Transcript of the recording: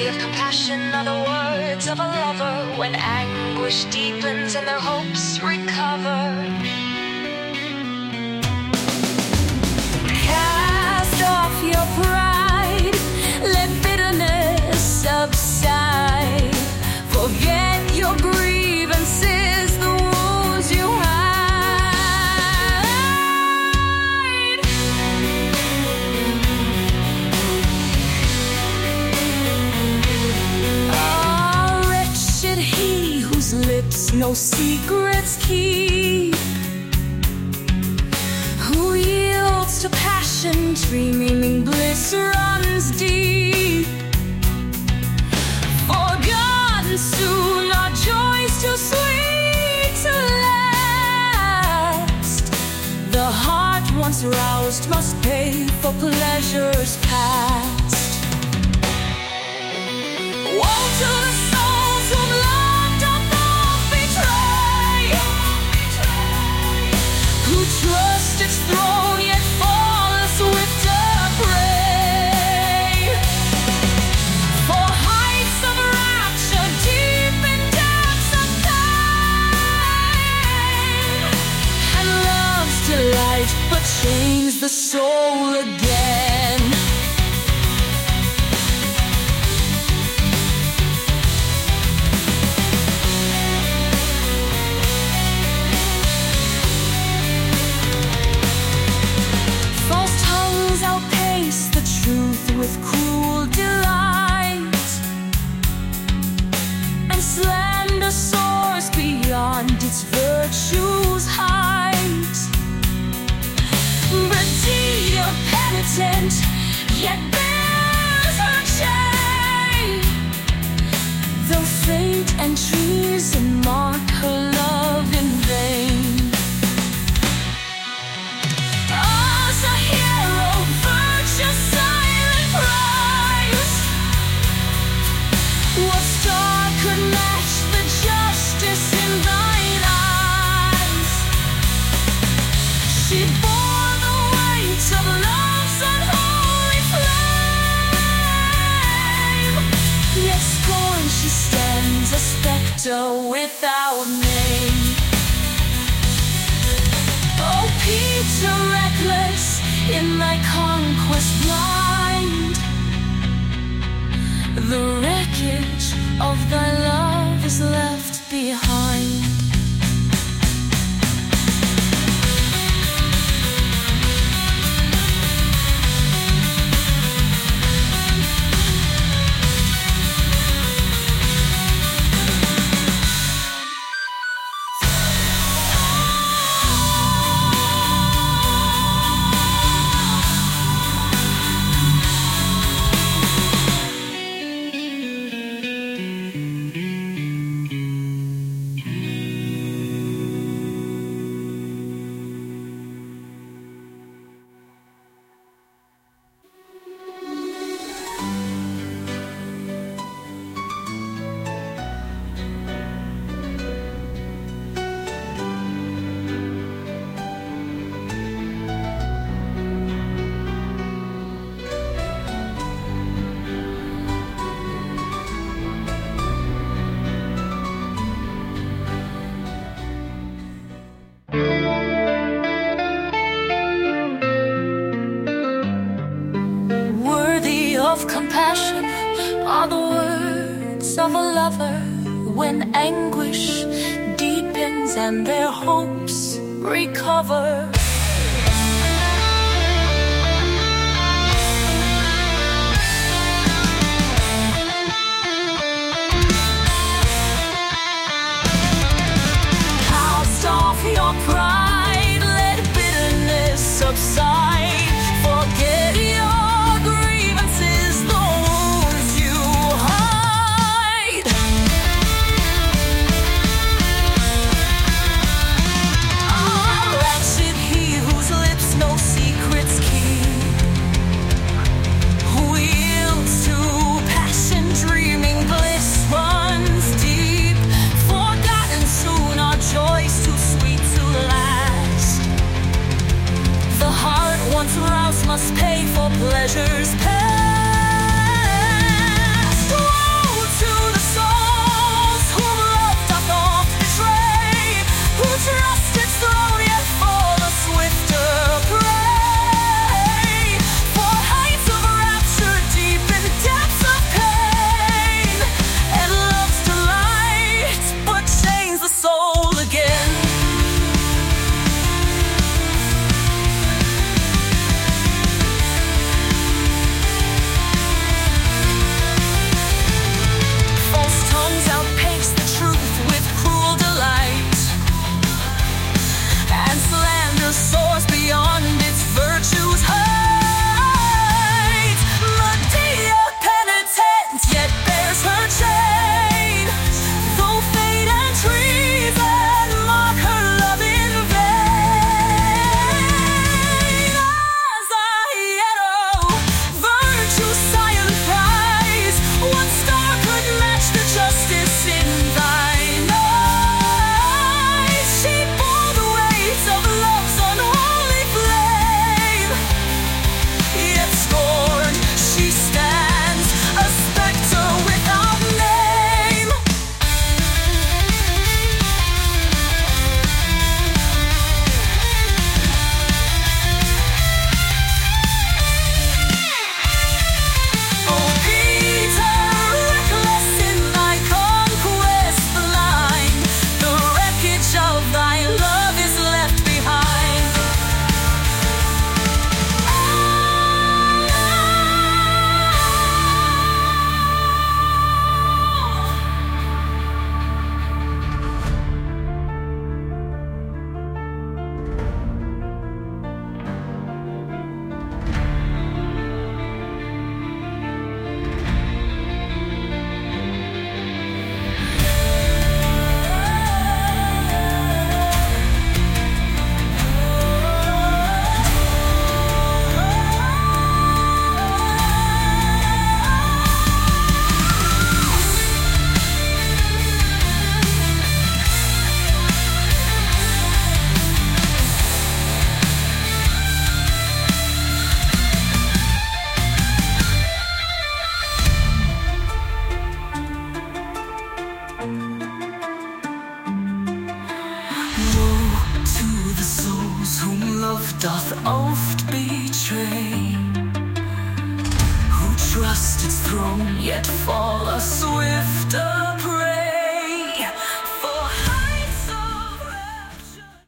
of compassion are the words of a lover when anguish deepens and their hopes recover. Cast off your pride, let bitterness subside. Forget your grievances, the wounds you hide. Oh, wretched he whose lips no secrets keep, who yields to passion, dreaming bliss runs deep. Forgotten soon, our joys too sweet to last. The heart once roused must pay for pleasures past. Woe to the souls whom love doth both betray, who trust its throne yet fall a swifter prey. For heights of rapture deep in depths of pain, and love's delight but chains the soul again. False tongues outpace the truth with cruel delight, and slander soars beyond its virtue's height. But deed penitent yet bears her shame, though fate and treason mark her love in vain. As a hero, virtue's silent prize, what star could match the justice in thine eyes? She bore the weight of love's unholy flame, yet scorned she stands a spectre without name. Oh, Peter, reckless in thy conquest blind, the wreckage of thy love is left behind. Of compassion are the words of a lover when anguish deepens and their hopes recover. Cast off your pride, let bitterness subside. Forget your must pay for pleasures past. To the souls whom love doth oft betray, who trust its throne yet fall asleep.